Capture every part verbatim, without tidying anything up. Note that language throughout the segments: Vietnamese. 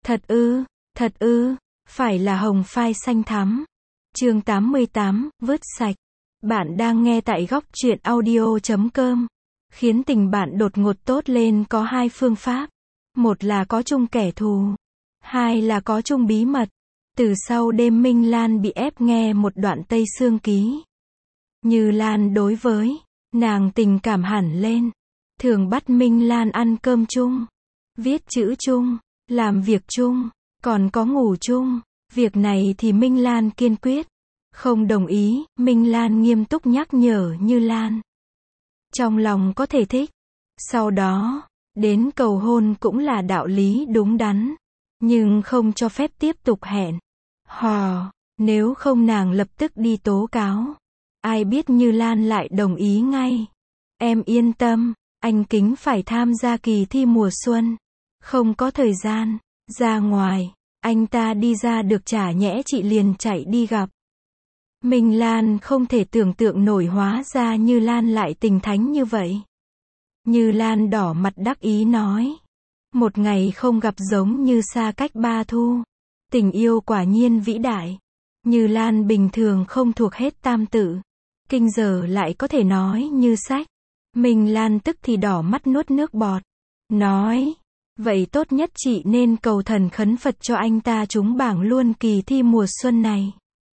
Thật ư, thật ư, phải là hồng phai xanh thắm. Chương tám mươi tám, vứt sạch. Bạn đang nghe tại góc truyện audio chấm com. Khiến tình bạn đột ngột tốt lên có hai phương pháp. Một là có chung kẻ thù. Hai là có chung bí mật. Từ sau đêm Minh Lan bị ép nghe một đoạn Tây Sương Ký. Như Lan đối với nàng tình cảm hẳn lên. Thường bắt Minh Lan ăn cơm chung, viết chữ chung, làm việc chung, còn có ngủ chung. Việc này thì Minh Lan kiên quyết không đồng ý. Minh Lan nghiêm túc nhắc nhở Như Lan. Trong lòng có thể thích, sau đó đến cầu hôn cũng là đạo lý đúng đắn, nhưng không cho phép tiếp tục hẹn hò, nếu không nàng lập tức đi tố cáo. Ai biết Như Lan lại đồng ý ngay. Em yên tâm, anh Kính phải tham gia kỳ thi mùa xuân, không có thời gian ra ngoài. Anh ta đi ra được chả nhẽ chị liền chạy đi gặp. Minh Lan không thể tưởng tượng nổi, hóa ra Như Lan lại tình thánh như vậy. Như Lan đỏ mặt đắc ý nói. Một ngày không gặp giống như xa cách ba thu. Tình yêu quả nhiên vĩ đại. Như Lan bình thường không thuộc hết tam tự. Kinh giờ lại có thể nói như sách. Minh Lan tức thì đỏ mắt nuốt nước bọt. Nói. Vậy tốt nhất chị nên cầu thần khấn Phật cho anh ta trúng bảng luôn kỳ thi mùa xuân này.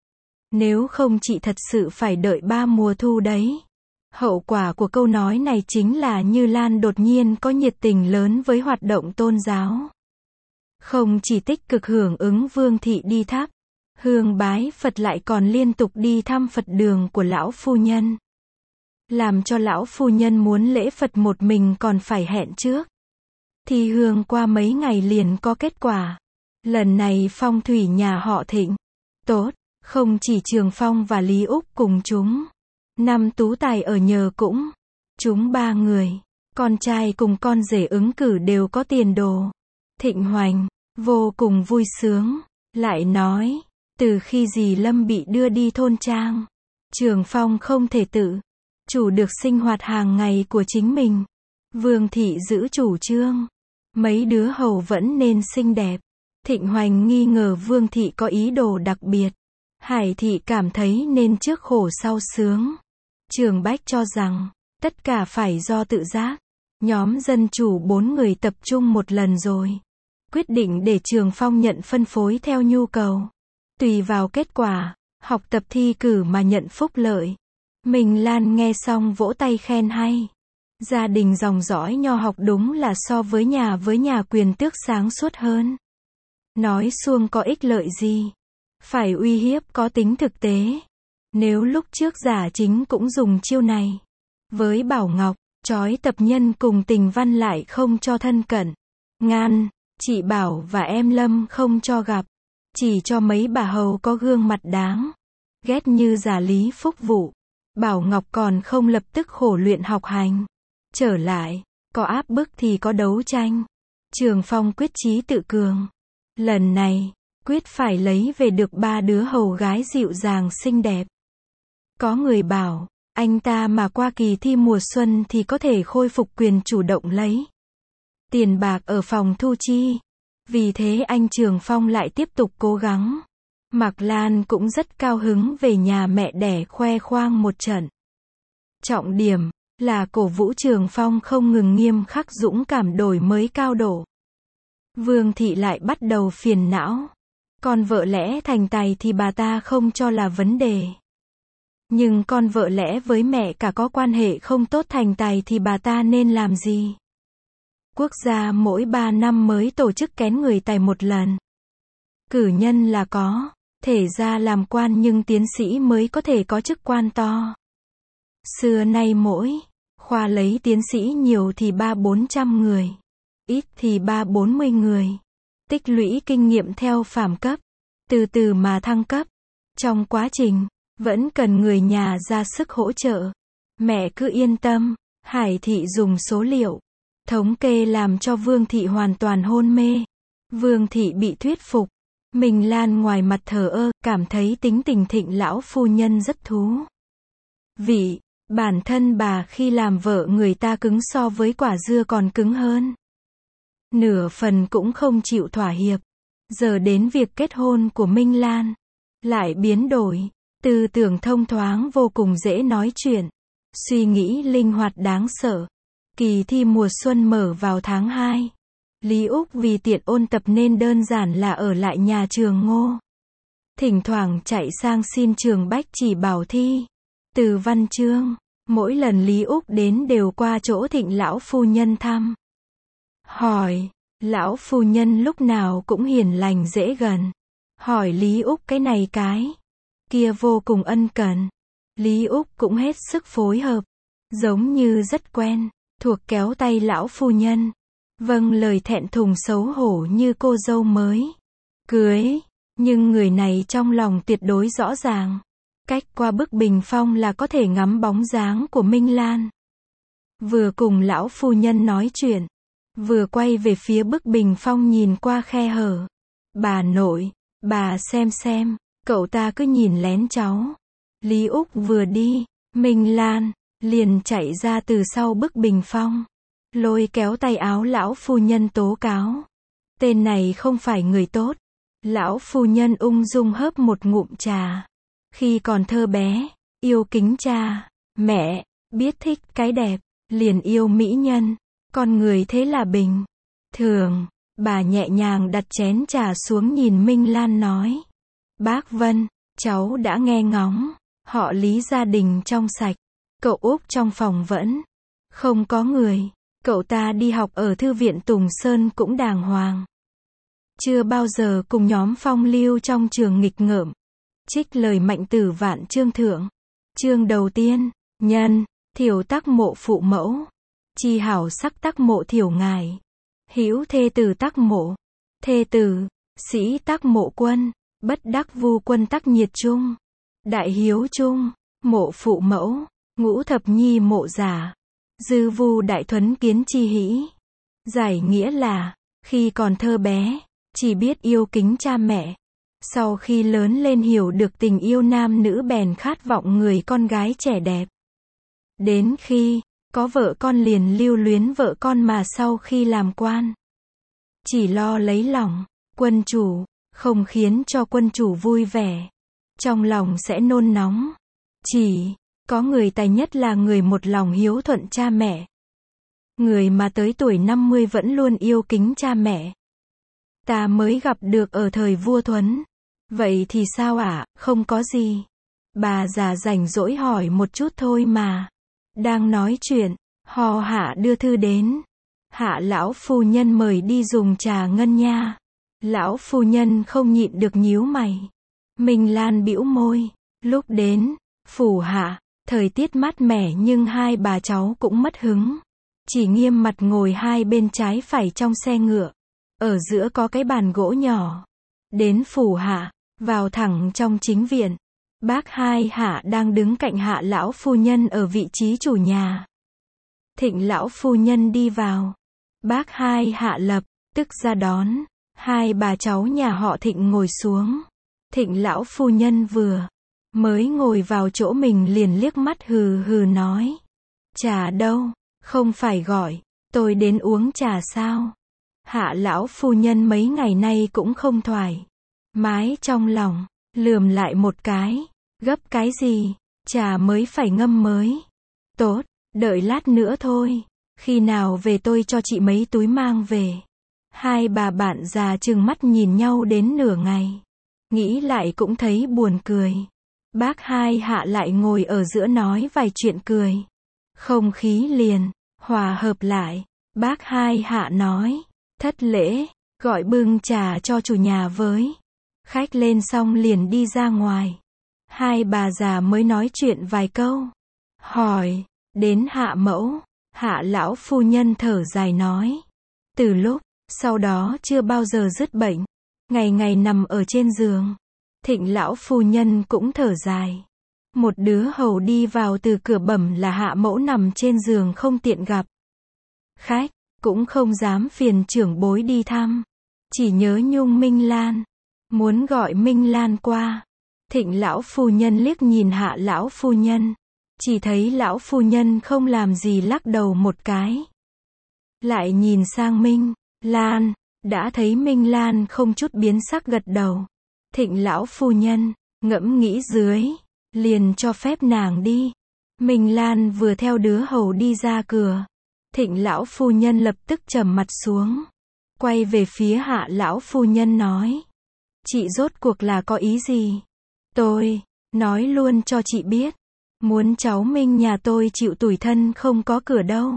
Nếu không chị thật sự phải đợi ba mùa thu đấy. Hậu quả của câu nói này chính là Như Lan đột nhiên có nhiệt tình lớn với hoạt động tôn giáo. Không chỉ tích cực hưởng ứng Vương thị đi thắp hương bái Phật, lại còn liên tục đi thăm Phật đường của lão phu nhân. Làm cho lão phu nhân muốn lễ Phật một mình còn phải hẹn trước. Thì hương qua mấy ngày liền có kết quả. Lần này phong thủy nhà họ Thịnh tốt, không chỉ Trường Phong và Lý Úc cùng chúng. Năm tú tài ở nhờ cũng chúng ba người. Con trai cùng con rể ứng cử đều có tiền đồ. Thịnh Hoành vô cùng vui sướng, lại nói, từ khi dì Lâm bị đưa đi thôn trang, Trường Phong không thể tự chủ được sinh hoạt hàng ngày của chính mình. Vương thị giữ chủ trương, mấy đứa hầu vẫn nên xinh đẹp. Thịnh Hoành nghi ngờ Vương thị có ý đồ đặc biệt. Hải thị cảm thấy nên trước khổ sau sướng. Trường Bách cho rằng, tất cả phải do tự giác. Nhóm dân chủ bốn người tập trung một lần rồi. Quyết định để Trường Phong nhận phân phối theo nhu cầu. Tùy vào kết quả, học tập thi cử mà nhận phúc lợi. Minh Lan nghe xong vỗ tay khen hay. Gia đình dòng dõi nho học đúng là so với nhà với nhà quyền tước sáng suốt hơn. Nói suông có ích lợi gì? Phải uy hiếp có tính thực tế. Nếu lúc trước Giả Chính cũng dùng chiêu này với Bảo Ngọc, trói tập nhân cùng Tình Văn lại không cho thân cận. Ngăn, chị Bảo và em Lâm không cho gặp. Chỉ cho mấy bà hầu có gương mặt đáng ghét như Giả Lý Phúc Vụ. Bảo Ngọc còn không lập tức khổ luyện học hành. Trở lại, có áp bức thì có đấu tranh. Trường Phong quyết chí tự cường. Lần này, quyết phải lấy về được ba đứa hầu gái dịu dàng xinh đẹp. Có người bảo, anh ta mà qua kỳ thi mùa xuân thì có thể khôi phục quyền chủ động lấy tiền bạc ở phòng thu chi. Vì thế anh Trường Phong lại tiếp tục cố gắng. Mạc Lan cũng rất cao hứng về nhà mẹ đẻ khoe khoang một trận. Trọng điểm là cổ vũ Trường Phong không ngừng nghiêm khắc dũng cảm đổi mới cao độ. Vương thị lại bắt đầu phiền não. Con vợ lẽ thành tài thì bà ta không cho là vấn đề. Nhưng con vợ lẽ với mẹ cả có quan hệ không tốt thành tài thì bà ta nên làm gì? Quốc gia mỗi ba năm mới tổ chức kén người tài một lần. Cử nhân là có thể ra làm quan, nhưng tiến sĩ mới có thể có chức quan to. Xưa nay mỗi khoa lấy tiến sĩ nhiều thì ba bốn trăm người, ít thì ba bốn mươi người. Tích lũy kinh nghiệm theo phàm cấp, từ từ mà thăng cấp. Trong quá trình, vẫn cần người nhà ra sức hỗ trợ. Mẹ cứ yên tâm. Hải thị dùng số liệu thống kê làm cho Vương thị hoàn toàn hôn mê. Vương thị bị thuyết phục. Minh Lan ngoài mặt thờ ơ, cảm thấy tính tình Thịnh lão phu nhân rất thú vị. Bản thân bà khi làm vợ người ta cứng so với quả dưa còn cứng hơn. Nửa phần cũng không chịu thỏa hiệp. Giờ đến việc kết hôn của Minh Lan, lại biến đổi, tư tưởng thông thoáng vô cùng dễ nói chuyện, suy nghĩ linh hoạt đáng sợ. Kỳ thi mùa xuân mở vào tháng hai. Lý Úc vì tiện ôn tập nên đơn giản là ở lại nhà trường Ngô. Thỉnh thoảng chạy sang xin trường Bách chỉ bảo thi. Từ văn chương, mỗi lần Lý Úc đến đều qua chỗ Thịnh lão phu nhân thăm. Hỏi, lão phu nhân lúc nào cũng hiền lành dễ gần. Hỏi Lý Úc cái này cái kia vô cùng ân cần. Lý Úc cũng hết sức phối hợp, giống như rất quen, thuộc kéo tay lão phu nhân. Vâng lời thẹn thùng xấu hổ như cô dâu mới cưới, nhưng người này trong lòng tuyệt đối rõ ràng. Cách qua bức bình phong là có thể ngắm bóng dáng của Minh Lan. Vừa cùng lão phu nhân nói chuyện, vừa quay về phía bức bình phong nhìn qua khe hở. Bà nội, bà xem xem, cậu ta cứ nhìn lén cháu. Lý Úc vừa đi, Minh Lan liền chạy ra từ sau bức bình phong, lôi kéo tay áo lão phu nhân tố cáo. Tên này không phải người tốt. Lão phu nhân ung dung hớp một ngụm trà. Khi còn thơ bé, yêu kính cha, mẹ, biết thích cái đẹp, liền yêu mỹ nhân. Con người thế là bình thường. Bà nhẹ nhàng đặt chén trà xuống nhìn Minh Lan nói. Bác Vân, cháu đã nghe ngóng. Họ Lý gia đình trong sạch. Cậu Úc trong phòng vẫn không có người. Cậu ta đi học ở thư viện Tùng Sơn cũng đàng hoàng. Chưa bao giờ cùng nhóm phong lưu trong trường nghịch ngợm. Trích lời Mạnh Tử Vạn chương thượng. Chương đầu tiên, nhân, thiểu tác mộ phụ mẫu. Chi hảo sắc tác mộ thiểu ngài. Hữu thê tử tác mộ. Thê tử, sĩ tác mộ quân. Bất đắc vu quân tác nhiệt trung. Đại hiếu trung, mộ phụ mẫu. Ngũ thập nhi mộ giả. Dư vu đại thuấn kiến chi hĩ. Giải nghĩa là, khi còn thơ bé, chỉ biết yêu kính cha mẹ. Sau khi lớn lên hiểu được tình yêu nam nữ bèn khát vọng người con gái trẻ đẹp. Đến khi có vợ con liền lưu luyến vợ con mà sau khi làm quan, chỉ lo lấy lòng quân chủ, không khiến cho quân chủ vui vẻ. Trong lòng sẽ nôn nóng. Chỉ có người tài nhất là người một lòng hiếu thuận cha mẹ. Người mà tới tuổi năm mươi vẫn luôn yêu kính cha mẹ. Ta mới gặp được ở thời vua Thuấn. Vậy thì sao ạ? À? Không có gì. Bà già rảnh rỗi hỏi một chút thôi mà. Đang nói chuyện, Hò Hạ đưa thư đến. Hạ lão phu nhân mời đi dùng trà ngân nha. Lão phu nhân không nhịn được nhíu mày. Minh Lan bĩu môi. Lúc đến phủ Hạ, thời tiết mát mẻ nhưng hai bà cháu cũng mất hứng. Chỉ nghiêm mặt ngồi hai bên trái phải trong xe ngựa. Ở giữa có cái bàn gỗ nhỏ. Đến phủ Hạ, vào thẳng trong chính viện. Bác hai Hạ đang đứng cạnh Hạ lão phu nhân ở vị trí chủ nhà. Thịnh lão phu nhân đi vào. Bác hai Hạ lập tức ra đón. Hai bà cháu nhà họ Thịnh ngồi xuống. Thịnh lão phu nhân vừa mới ngồi vào chỗ mình liền liếc mắt hừ hừ nói. Trà đâu? Không phải gọi tôi đến uống trà sao? Hạ lão phu nhân mấy ngày nay cũng không thoải mái trong lòng, lườm lại một cái. Gấp cái gì? Trà mới phải ngâm mới. Tốt, đợi lát nữa thôi. Khi nào về tôi cho chị mấy túi mang về. Hai bà bạn già trừng mắt nhìn nhau đến nửa ngày. Nghĩ lại cũng thấy buồn cười. Bác hai Hạ lại ngồi ở giữa nói vài chuyện cười. Không khí liền hòa hợp lại. Bác hai Hạ nói. Thất lễ, gọi bưng trà cho chủ nhà với. Khách lên xong liền đi ra ngoài. Hai bà già mới nói chuyện vài câu. Hỏi, đến Hạ mẫu. Hạ lão phu nhân thở dài nói. Từ lúc, sau đó chưa bao giờ dứt bệnh. Ngày ngày nằm ở trên giường. Thịnh lão phu nhân cũng thở dài. Một đứa hầu đi vào từ cửa bẩm là Hạ mẫu nằm trên giường không tiện gặp khách, cũng không dám phiền trưởng bối đi thăm. Chỉ nhớ nhung Minh Lan. Muốn gọi Minh Lan qua. Thịnh lão phu nhân liếc nhìn Hạ lão phu nhân. Chỉ thấy lão phu nhân không làm gì lắc đầu một cái. Lại nhìn sang Minh Lan. Đã thấy Minh Lan không chút biến sắc gật đầu. Thịnh lão phu nhân, ngẫm nghĩ dưới, liền cho phép nàng đi. Minh Lan vừa theo đứa hầu đi ra cửa. Thịnh lão phu nhân lập tức trầm mặt xuống. Quay về phía Hạ lão phu nhân nói. Chị rốt cuộc là có ý gì? Tôi, nói luôn cho chị biết. Muốn cháu Minh nhà tôi chịu tủi thân không có cửa đâu.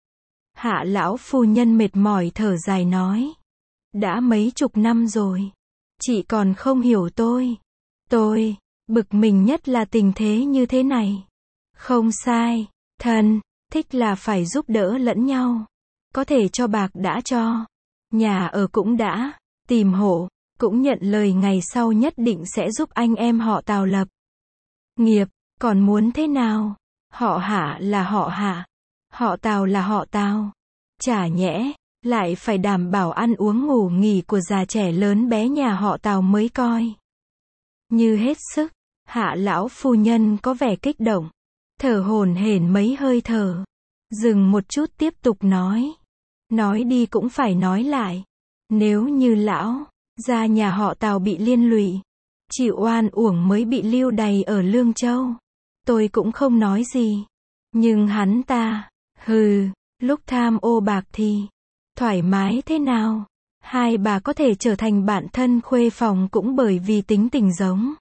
Hạ lão phu nhân mệt mỏi thở dài nói. Đã mấy chục năm rồi. Chị còn không hiểu tôi. Tôi, bực mình nhất là tình thế như thế này. Không sai, thân, thích là phải giúp đỡ lẫn nhau. Có thể cho bạc đã cho. Nhà ở cũng đã, tìm hộ, cũng nhận lời ngày sau nhất định sẽ giúp anh em họ Tào lập nghiệp, còn muốn thế nào? Họ Hạ là họ Hạ, họ Tào là họ Tào. Chả nhẽ, lại phải đảm bảo ăn uống ngủ nghỉ của già trẻ lớn bé nhà họ Tào mới coi. Như hết sức, Hạ lão phu nhân có vẻ kích động, thở hổn hển mấy hơi thở. Dừng một chút tiếp tục nói. Nói đi cũng phải nói lại. Nếu như lão gia nhà họ Tào bị liên lụy, chịu oan uổng mới bị lưu đày ở Lương Châu, tôi cũng không nói gì. Nhưng hắn ta, hừ, lúc tham ô bạc thì thoải mái thế nào? Hai bà có thể trở thành bạn thân khuê phòng cũng bởi vì tính tình giống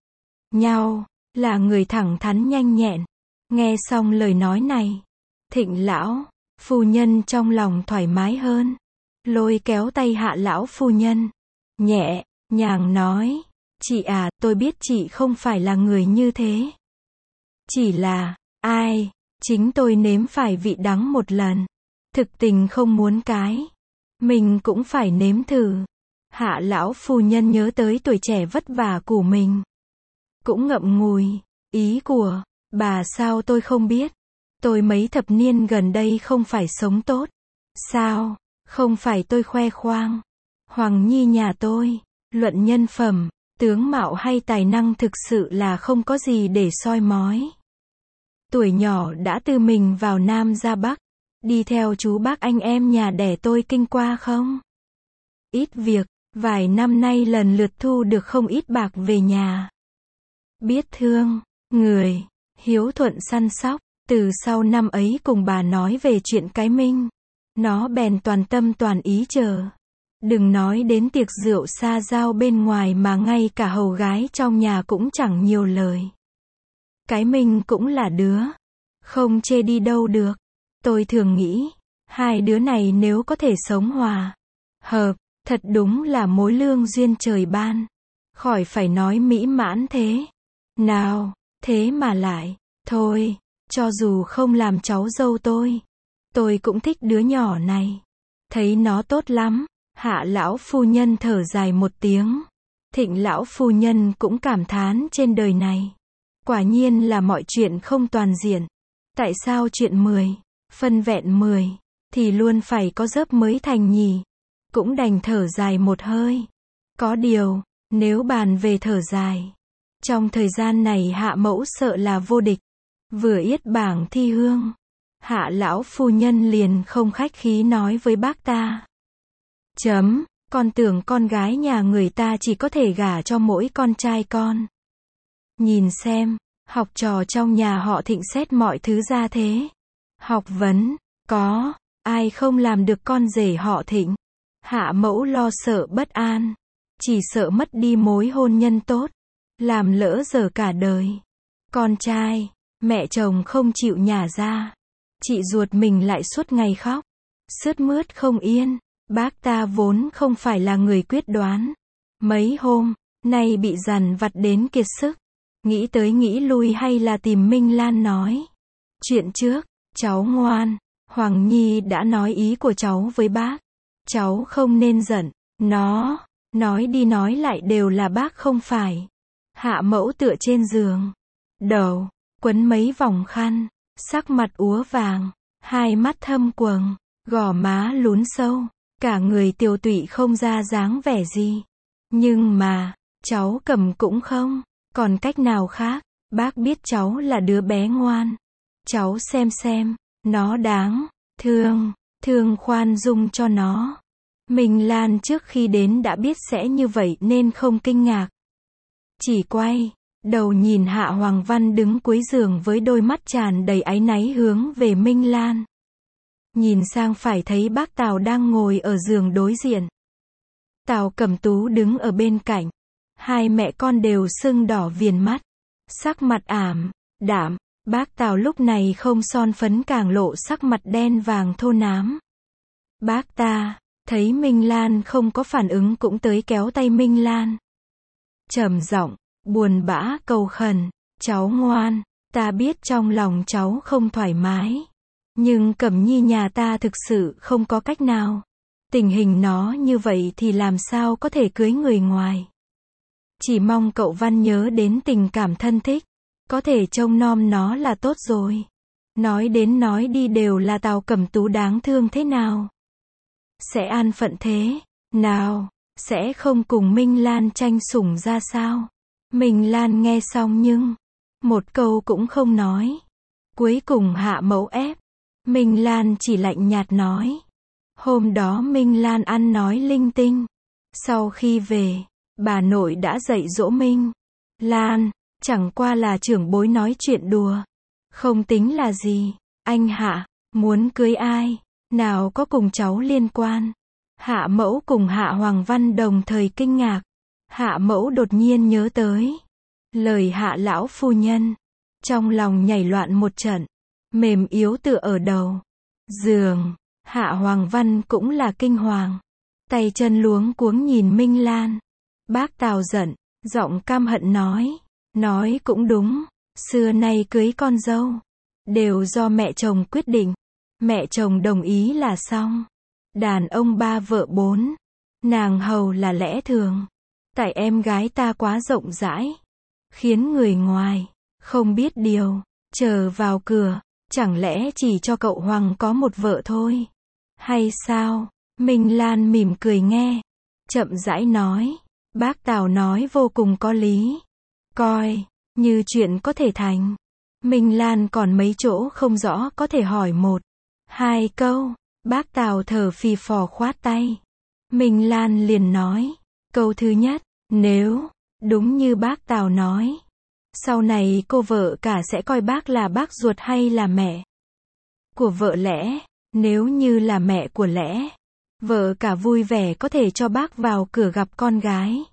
nhau, là người thẳng thắn nhanh nhẹn. Nghe xong lời nói này, Thịnh lão phu nhân trong lòng thoải mái hơn, lôi kéo tay Hạ lão phu nhân, nhẹ nhàng nói, chị à, tôi biết chị không phải là người như thế. Chỉ là, ai, chính tôi nếm phải vị đắng một lần. Thực tình không muốn cái, mình cũng phải nếm thử. Hạ lão phu nhân nhớ tới tuổi trẻ vất vả của mình, cũng ngậm ngùi, ý của bà sao tôi không biết. Tôi mấy thập niên gần đây không phải sống tốt. Sao, không phải tôi khoe khoang. Hoàng nhi nhà tôi, luận nhân phẩm, tướng mạo hay tài năng thực sự là không có gì để soi mói. Tuổi nhỏ đã tự mình vào Nam ra Bắc, đi theo chú bác anh em nhà đẻ tôi kinh qua không? Ít việc, vài năm nay lần lượt thu được không ít bạc về nhà. Biết thương người, hiếu thuận săn sóc. Từ sau năm ấy cùng bà nói về chuyện cái Minh, nó bèn toàn tâm toàn ý chờ. Đừng nói đến tiệc rượu xa giao bên ngoài mà ngay cả hầu gái trong nhà cũng chẳng nhiều lời. Cái Minh cũng là đứa, không chê đi đâu được. Tôi thường nghĩ, hai đứa này nếu có thể sống hòa hợp, thật đúng là mối lương duyên trời ban. Khỏi phải nói mỹ mãn thế nào, thế mà lại, thôi. Cho dù không làm cháu dâu tôi, tôi cũng thích đứa nhỏ này. Thấy nó tốt lắm. Hạ lão phu nhân thở dài một tiếng. Thịnh lão phu nhân cũng cảm thán trên đời này. Quả nhiên là mọi chuyện không toàn diện. Tại sao chuyện mười, phân vẹn mười, thì luôn phải có dớp mới thành nhỉ? Cũng đành thở dài một hơi. Có điều, nếu bàn về thở dài, trong thời gian này Hạ mẫu sợ là vô địch. Vừa yết bảng thi hương, Hạ lão phu nhân liền không khách khí nói với bác ta. Chấm, con tưởng con gái nhà người ta chỉ có thể gả cho mỗi con trai con. Nhìn xem, học trò trong nhà họ Thịnh xét mọi thứ ra thế. Học vấn, có, ai không làm được con rể họ Thịnh. Hạ mẫu lo sợ bất an, chỉ sợ mất đi mối hôn nhân tốt, làm lỡ dở cả đời. Con trai, mẹ chồng không chịu nhả ra, chị ruột mình lại suốt ngày khóc, sướt mướt không yên. Bác ta vốn không phải là người quyết đoán. Mấy hôm nay bị dằn vặt đến kiệt sức, nghĩ tới nghĩ lui hay là tìm Minh Lan nói. Chuyện trước, cháu ngoan, Hoàng Nhi đã nói ý của cháu với bác. Cháu không nên giận, nó, nói đi nói lại đều là bác không phải. Hạ mẫu tựa trên giường, đầu quấn mấy vòng khăn, sắc mặt úa vàng, hai mắt thâm quầng, gò má lún sâu, cả người tiều tụy không ra dáng vẻ gì. Nhưng mà, cháu Cầm cũng không còn cách nào khác. Bác biết cháu là đứa bé ngoan. Cháu xem xem, nó đáng thương, thương khoan dung cho nó. Minh Lan trước khi đến đã biết sẽ như vậy nên không kinh ngạc. Chỉ quay đầu nhìn Hạ Hoàng Văn đứng cuối giường với đôi mắt tràn đầy áy náy hướng về Minh Lan. Nhìn sang phải thấy bác Tào đang ngồi ở giường đối diện. Tào Cẩm Tú đứng ở bên cạnh. Hai mẹ con đều sưng đỏ viền mắt. Sắc mặt ảm, đạm. Bác Tào lúc này không son phấn càng lộ sắc mặt đen vàng thô nám. Bác ta, thấy Minh Lan không có phản ứng cũng tới kéo tay Minh Lan. Trầm giọng, buồn bã cầu khẩn, cháu ngoan, ta biết trong lòng cháu không thoải mái. Nhưng Cẩm Nhi nhà ta thực sự không có cách nào. Tình hình nó như vậy thì làm sao có thể cưới người ngoài. Chỉ mong cậu Văn nhớ đến tình cảm thân thích. Có thể trông nom nó là tốt rồi. Nói đến nói đi đều là Tào Cẩm Tú đáng thương thế nào. Sẽ an phận thế nào. Sẽ không cùng Minh Lan tranh sủng ra sao. Minh Lan nghe xong nhưng một câu cũng không nói. Cuối cùng Hạ Mẫu ép. Minh Lan chỉ lạnh nhạt nói. Hôm đó Minh Lan ăn nói linh tinh. Sau khi về, bà nội đã dạy dỗ Minh Lan. Chẳng qua là trưởng bối nói chuyện đùa. Không tính là gì. Anh Hạ, muốn cưới ai? Nào có cùng cháu liên quan. Hạ Mẫu cùng Hạ Hoàng Văn đồng thời kinh ngạc. Hạ Mẫu đột nhiên nhớ tới lời Hạ lão phu nhân. Trong lòng nhảy loạn một trận. Mềm yếu tựa ở đầu giường. Hạ Hoàng Văn cũng là kinh hoàng. Tay chân luống cuống nhìn Minh Lan. Bác Tào giận, giọng căm hận nói. Nói cũng đúng. Xưa nay cưới con dâu đều do mẹ chồng quyết định. Mẹ chồng đồng ý là xong. Đàn ông ba vợ bốn. Nàng hầu là lẽ thường. Tại em gái ta quá rộng rãi. Khiến người ngoài không biết điều. Chờ vào cửa. Chẳng lẽ chỉ cho cậu Hoàng có một vợ thôi? Hay sao? Minh Lan mỉm cười nghe. Chậm rãi nói. Bác Tào nói vô cùng có lý. Coi như chuyện có thể thành. Minh Lan còn mấy chỗ không rõ có thể hỏi một, hai câu. Bác Tào thở phì phò khoát tay. Minh Lan liền nói. Câu thứ nhất, nếu đúng như bác Tào nói, sau này cô vợ cả sẽ coi bác là bác ruột hay là mẹ của vợ lẽ. Nếu như là mẹ của lẽ, vợ cả vui vẻ có thể cho bác vào cửa gặp con gái.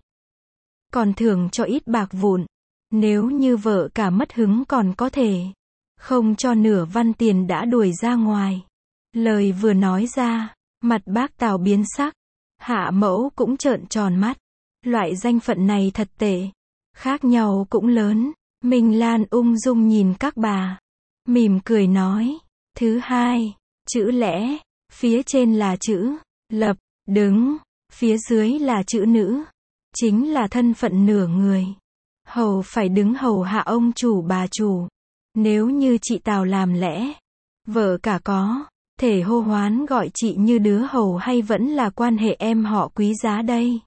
Còn thưởng cho ít bạc vụn. Nếu như vợ cả mất hứng còn có thể không cho nửa văn tiền đã đuổi ra ngoài. Lời vừa nói ra, mặt bác Tào biến sắc. Hạ Mẫu cũng trợn tròn mắt. Loại danh phận này thật tệ. Khác nhau cũng lớn. Minh Lan ung dung nhìn các bà. Mỉm cười nói. Thứ hai, chữ lẽ. Phía trên là chữ lập, đứng. Phía dưới là chữ nữ. Chính là thân phận nửa người. Hầu phải đứng hầu hạ ông chủ bà chủ. Nếu như chị Tào làm lẽ, vợ cả có thể hô hoán gọi chị như đứa hầu hay vẫn là quan hệ em họ quý giá đây?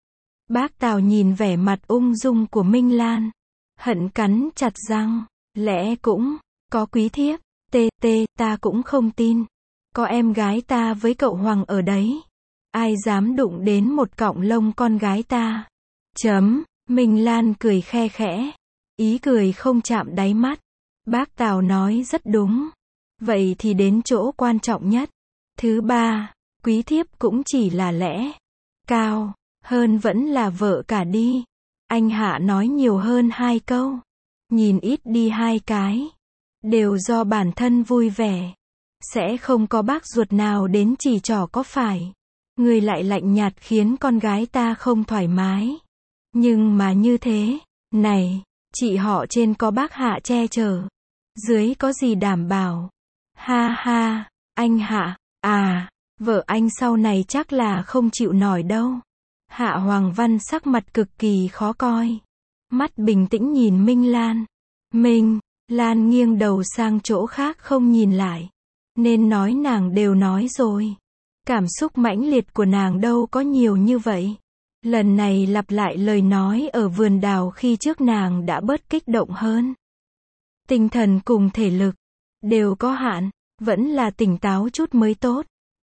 Bác Tào nhìn vẻ mặt ung dung của Minh Lan. Hận cắn chặt răng. Lẽ cũng có quý thiếp. Tê tê, ta cũng không tin. Có em gái ta với cậu Hoàng ở đấy. Ai dám đụng đến một cọng lông con gái ta? Chấm. Minh Lan cười khe khẽ. Ý cười không chạm đáy mắt. Bác Tào nói rất đúng. Vậy thì đến chỗ quan trọng nhất. Thứ ba, quý thiếp cũng chỉ là lẽ cao hơn vẫn là vợ cả đi. Anh Hạ nói nhiều hơn hai câu. Nhìn ít đi hai cái. Đều do bản thân vui vẻ. Sẽ không có bác ruột nào đến chỉ trỏ có phải. Người lại lạnh nhạt khiến con gái ta không thoải mái. Nhưng mà như thế, này, chị họ trên có bác Hạ che chở. Dưới có gì đảm bảo. Ha ha, anh Hạ, à, vợ anh sau này chắc là không chịu nổi đâu. Hạ Hoàng Văn sắc mặt cực kỳ khó coi. Mắt bình tĩnh nhìn Minh Lan. Minh Lan nghiêng đầu sang chỗ khác không nhìn lại. Nên nói nàng đều nói rồi. Cảm xúc mãnh liệt của nàng đâu có nhiều như vậy. Lần này lặp lại lời nói ở vườn đào khi trước nàng đã bớt kích động hơn. Tinh thần cùng thể lực đều có hạn, vẫn là tỉnh táo chút mới tốt.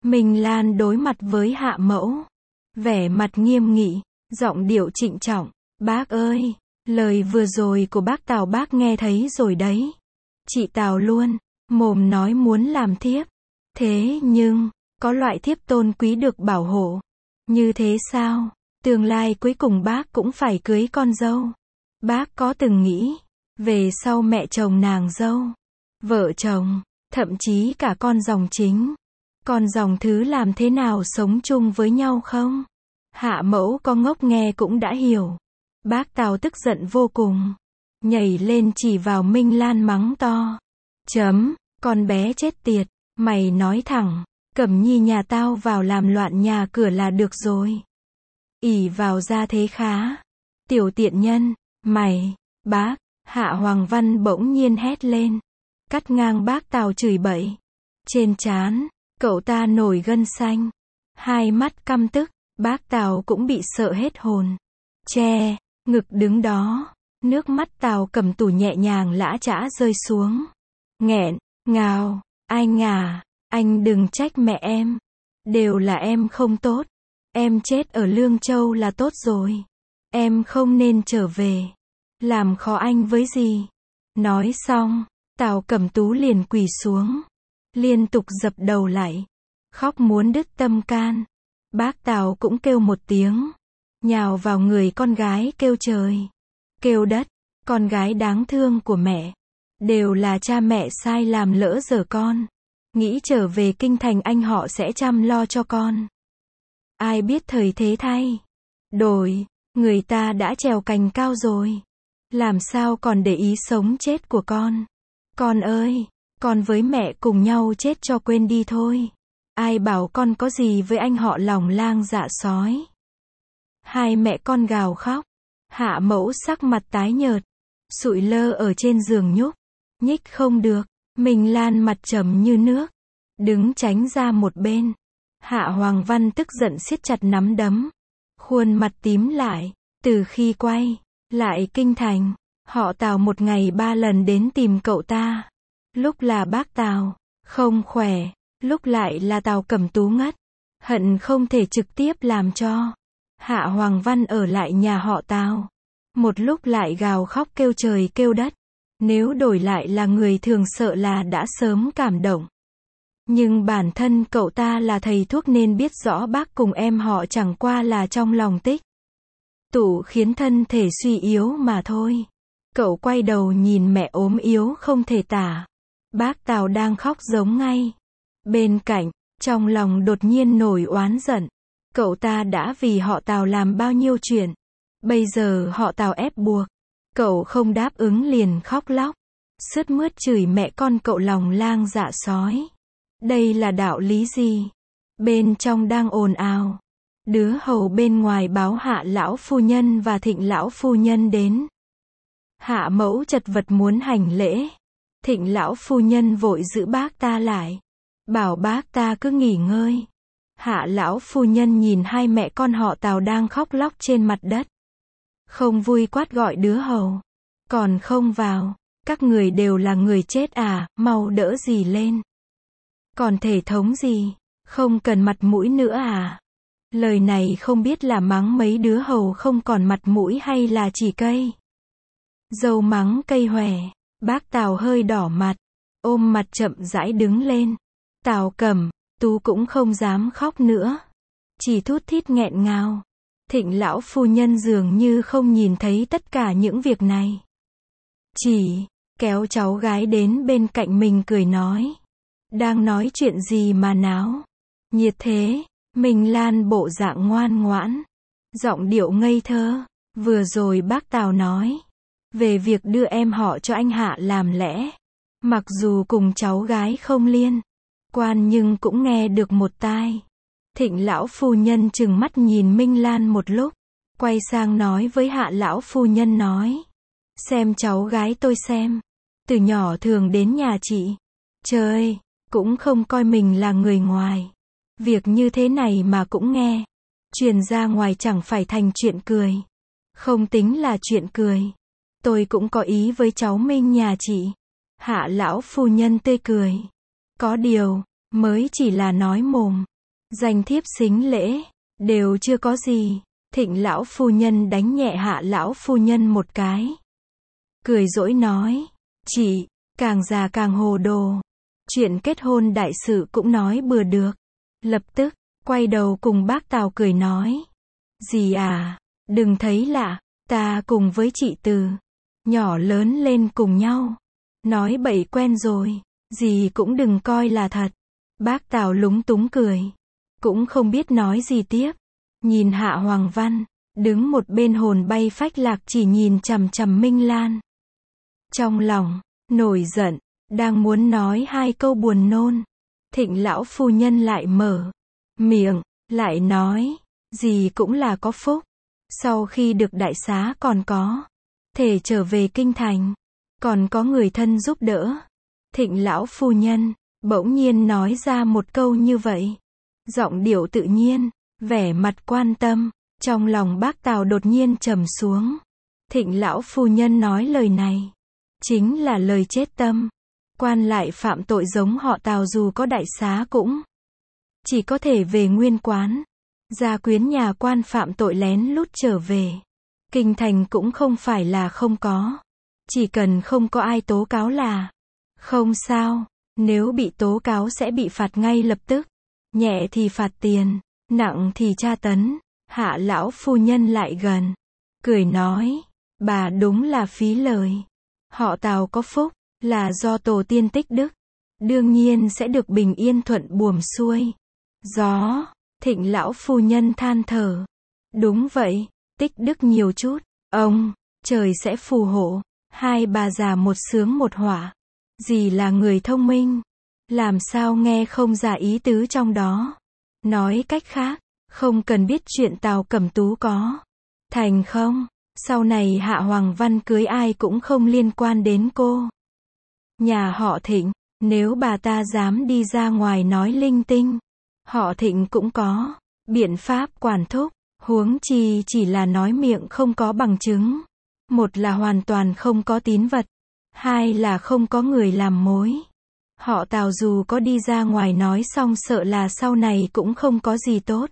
Minh Lan đối mặt với Hạ Mẫu. Vẻ mặt nghiêm nghị, giọng điệu trịnh trọng. Bác ơi, lời vừa rồi của bác Tào bác nghe thấy rồi đấy. Chị Tào luôn, mồm nói muốn làm thiếp. Thế nhưng, có loại thiếp tôn quý được bảo hộ. Như thế sao? Tương lai cuối cùng bác cũng phải cưới con dâu. Bác có từng nghĩ, về sau mẹ chồng nàng dâu, vợ chồng, thậm chí cả con dòng chính, con dòng thứ làm thế nào sống chung với nhau không? Hạ Mẫu có ngốc nghe cũng đã hiểu. Bác Tào tức giận vô cùng, nhảy lên chỉ vào Minh Lan mắng to. Chấm, con bé chết tiệt, mày nói thẳng, Cẩm Nhi nhà tao vào làm loạn nhà cửa là được rồi. Ỷ vào gia thế khá. Tiểu tiện nhân, mày, bác, Hạ Hoàng Văn bỗng nhiên hét lên. Cắt ngang bác Tào chửi bậy. Trên trán, cậu ta nổi gân xanh. Hai mắt căm tức, bác Tào cũng bị sợ hết hồn. Che, ngực đứng đó, nước mắt Tào Cẩm Tú nhẹ nhàng lã chã rơi xuống. Nghẹn, ngào, anh à, anh đừng trách mẹ em. Đều là em không tốt. Em chết ở Lương Châu là tốt rồi. Em không nên trở về. Làm khó anh với gì. Nói xong, Tào Cẩm Tú liền quỳ xuống. Liên tục dập đầu lại. Khóc muốn đứt tâm can. Bác Tào cũng kêu một tiếng. Nhào vào người con gái kêu trời. Kêu đất. Con gái đáng thương của mẹ. Đều là cha mẹ sai làm lỡ dở con. Nghĩ trở về kinh thành anh họ sẽ chăm lo cho con. Ai biết thời thế thay đổi, người ta đã trèo cành cao rồi. Làm sao còn để ý sống chết của con. Con ơi, con với mẹ cùng nhau chết cho quên đi thôi. Ai bảo con có gì với anh họ lòng lang dạ sói. Hai mẹ con gào khóc. Hạ Mẫu sắc mặt tái nhợt, sụi lơ ở trên giường nhúc, nhích không được. Minh Lan mặt trầm như nước, đứng tránh ra một bên. Hạ Hoàng Văn tức giận siết chặt nắm đấm, khuôn mặt tím lại. Từ khi quay lại kinh thành, họ Tào một ngày ba lần đến tìm cậu ta. Lúc là bác Tào không khỏe, lúc lại là Tào Cẩm Tú ngất, hận không thể trực tiếp làm cho Hạ Hoàng Văn ở lại nhà họ Tào. Một lúc lại gào khóc kêu trời kêu đất. Nếu đổi lại là người thường sợ là đã sớm cảm động. Nhưng bản thân cậu ta là thầy thuốc nên biết rõ bác cùng em họ chẳng qua là trong lòng tích tụ khiến thân thể suy yếu mà thôi. Cậu quay đầu nhìn mẹ ốm yếu không thể tả. Bác Tào đang khóc giống ngay bên cạnh, trong lòng đột nhiên nổi oán giận. Cậu ta đã vì họ Tào làm bao nhiêu chuyện. Bây giờ họ Tào ép buộc. Cậu không đáp ứng liền khóc lóc. Sướt mướt chửi mẹ con cậu lòng lang dạ sói. Đây là đạo lý gì? Bên trong đang ồn ào. Đứa hầu bên ngoài báo Hạ lão phu nhân và Thịnh lão phu nhân đến. Hạ Mẫu chật vật muốn hành lễ. Thịnh lão phu nhân vội giữ bác ta lại. Bảo bác ta cứ nghỉ ngơi. Hạ lão phu nhân nhìn hai mẹ con họ Tào đang khóc lóc trên mặt đất. Không vui quát gọi đứa hầu. Còn không vào. Các người đều là người chết à, mau đỡ gì lên. Còn thể thống gì, không cần mặt mũi nữa à. Lời này không biết là mắng mấy đứa hầu không còn mặt mũi hay là chỉ cây dâu mắng cây hòe. Bác Tào hơi đỏ mặt, ôm mặt chậm rãi đứng lên. Tào Cẩm Tú cũng không dám khóc nữa, chỉ thút thít nghẹn ngào. Thịnh lão phu nhân dường như không nhìn thấy tất cả những việc này, chỉ kéo cháu gái đến bên cạnh mình cười nói. Đang nói chuyện gì mà náo nhiệt thế. Minh Lan bộ dạng ngoan ngoãn, giọng điệu ngây thơ. Vừa rồi bác Tào nói về việc đưa em họ cho anh Hạ làm lẽ. Mặc dù cùng cháu gái không liên quan nhưng cũng nghe được một tai. Thịnh lão phu nhân trừng mắt nhìn Minh Lan một lúc, quay sang nói với Hạ lão phu nhân nói. Xem cháu gái tôi xem. Từ nhỏ thường đến nhà chị chơi, cũng không coi mình là người ngoài. Việc như thế này mà cũng nghe. Truyền ra ngoài chẳng phải thành chuyện cười. Không tính là chuyện cười. Tôi cũng có ý với cháu Minh nhà chị. Hạ lão phu nhân tươi cười. Có điều, mới chỉ là nói mồm. Danh thiếp xính lễ, đều chưa có gì. Thịnh lão phu nhân đánh nhẹ Hạ lão phu nhân một cái. Cười dỗi nói, chị, càng già càng hồ đồ. Chuyện kết hôn đại sự cũng nói bừa được. Lập tức, quay đầu cùng bác Tào cười nói. Dì à, đừng thấy lạ, ta cùng với chị từ nhỏ lớn lên cùng nhau. Nói bậy quen rồi, dì cũng đừng coi là thật. Bác Tào lúng túng cười, cũng không biết nói gì tiếp. Nhìn Hạ Hoàng Văn, đứng một bên hồn bay phách lạc chỉ nhìn chằm chằm Minh Lan. Trong lòng, nổi giận, đang muốn nói hai câu buồn nôn. Thịnh lão phu nhân lại mở miệng, lại nói, dì cũng là có phúc. Sau khi được đại xá còn có thể trở về kinh thành, còn có người thân giúp đỡ. Thịnh lão phu nhân bỗng nhiên nói ra một câu như vậy, giọng điệu tự nhiên, vẻ mặt quan tâm. Trong lòng bác Tào đột nhiên trầm xuống. Thịnh lão phu nhân nói lời này, chính là lời chết tâm. Quan lại phạm tội giống họ Tào dù có đại xá cũng chỉ có thể về nguyên quán. Gia quyến nhà quan phạm tội lén lút trở về kinh thành cũng không phải là không có. Chỉ cần không có ai tố cáo là không sao. Nếu bị tố cáo sẽ bị phạt ngay lập tức. Nhẹ thì phạt tiền, nặng thì tra tấn. Hạ lão phu nhân lại gần, cười nói, bà đúng là phí lời. Họ Tào có phúc, là do tổ tiên tích đức, đương nhiên sẽ được bình yên thuận buồm xuôi gió. Thịnh lão phu nhân than thở, đúng vậy, tích đức nhiều chút, ông trời sẽ phù hộ. Hai bà già một sướng một họa. Dì là người thông minh, làm sao nghe không ra ý tứ trong đó. Nói cách khác, không cần biết chuyện Tào Cẩm Tú có thành không. Sau này Hạ Hoàng Văn cưới ai cũng không liên quan đến cô. Nhà họ Thịnh, nếu bà ta dám đi ra ngoài nói linh tinh, họ Thịnh cũng có biện pháp quản thúc. Huống chi chỉ là nói miệng không có bằng chứng. Một là hoàn toàn không có tín vật, hai là không có người làm mối. Họ Tào dù có đi ra ngoài nói xong sợ là sau này cũng không có gì tốt.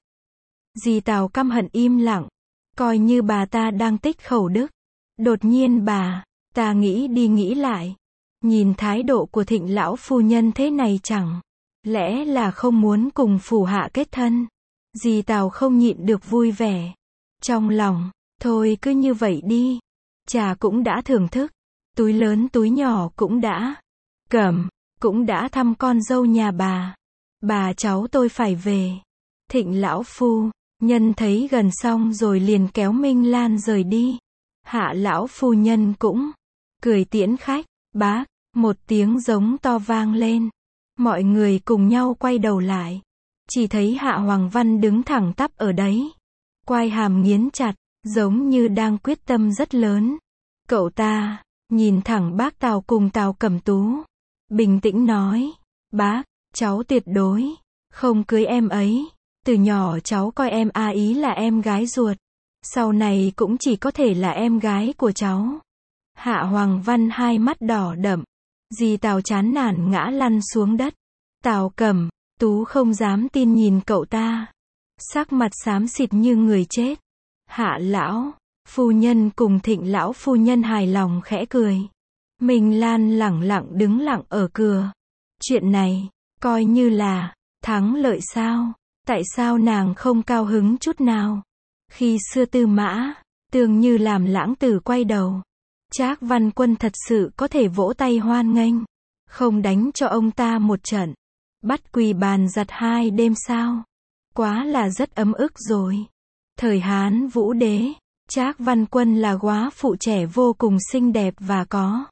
Dì Tào căm hận im lặng, coi như bà ta đang tích khẩu đức. Đột nhiên bà ta nghĩ đi nghĩ lại, nhìn thái độ của Thịnh lão phu nhân thế này chẳng lẽ là không muốn cùng phủ hạ kết thân. Dì Tào không nhịn được vui vẻ trong lòng, thôi cứ như vậy đi. Trà cũng đã thưởng thức, túi lớn túi nhỏ cũng đã cầm, cũng đã thăm con dâu nhà bà. Bà cháu tôi phải về. Thịnh lão phu nhân thấy gần xong rồi liền kéo Minh Lan rời đi. Hạ lão phu nhân cũng cười tiễn khách. Bác, một tiếng giống to vang lên. Mọi người cùng nhau quay đầu lại, chỉ thấy Hạ Hoàng Văn đứng thẳng tắp ở đấy, quai hàm nghiến chặt, giống như đang quyết tâm rất lớn. Cậu ta nhìn thẳng bác Tào cùng Tào Cẩm Tú, bình tĩnh nói, bác, cháu tuyệt đối không cưới em ấy. Từ nhỏ cháu coi em A Ý là em gái ruột, sau này cũng chỉ có thể là em gái của cháu. Hạ Hoàng Văn hai mắt đỏ đậm, dì Tào chán nản ngã lăn xuống đất. Tào Cẩm Tú không dám tin nhìn cậu ta, sắc mặt xám xịt như người chết. Hạ lão phu nhân cùng Thịnh lão phu nhân hài lòng khẽ cười. Minh Lan lẳng lặng đứng lặng ở cửa. Chuyện này coi như là thắng lợi sao? Tại sao nàng không cao hứng chút nào? Khi xưa Tư Mã Tương Như làm lãng tử quay đầu, Trác Văn Quân thật sự có thể vỗ tay hoan nghênh, không đánh cho ông ta một trận, bắt quỳ bàn giặt hai đêm sao? Quá là rất ấm ức rồi. Thời Hán Vũ Đế, Trác Văn Quân là góa phụ trẻ vô cùng xinh đẹp và có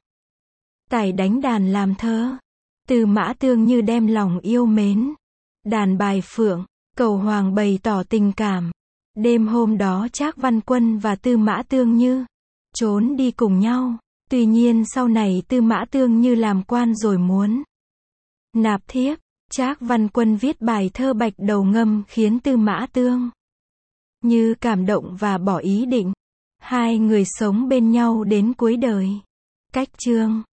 tài đánh đàn làm thơ. Tư Mã Tương Như đem lòng yêu mến đàn bài phượng, cầu hoàng bày tỏ tình cảm. Đêm hôm đó Trác Văn Quân và Tư Mã Tương Như trốn đi cùng nhau. Tuy nhiên sau này Tư Mã Tương Như làm quan rồi muốn nạp thiếp. Trác Văn Quân viết bài thơ Bạch Đầu Ngâm khiến Tư Mã Tương Như cảm động và bỏ ý định. Hai người sống bên nhau đến cuối đời. Cách chương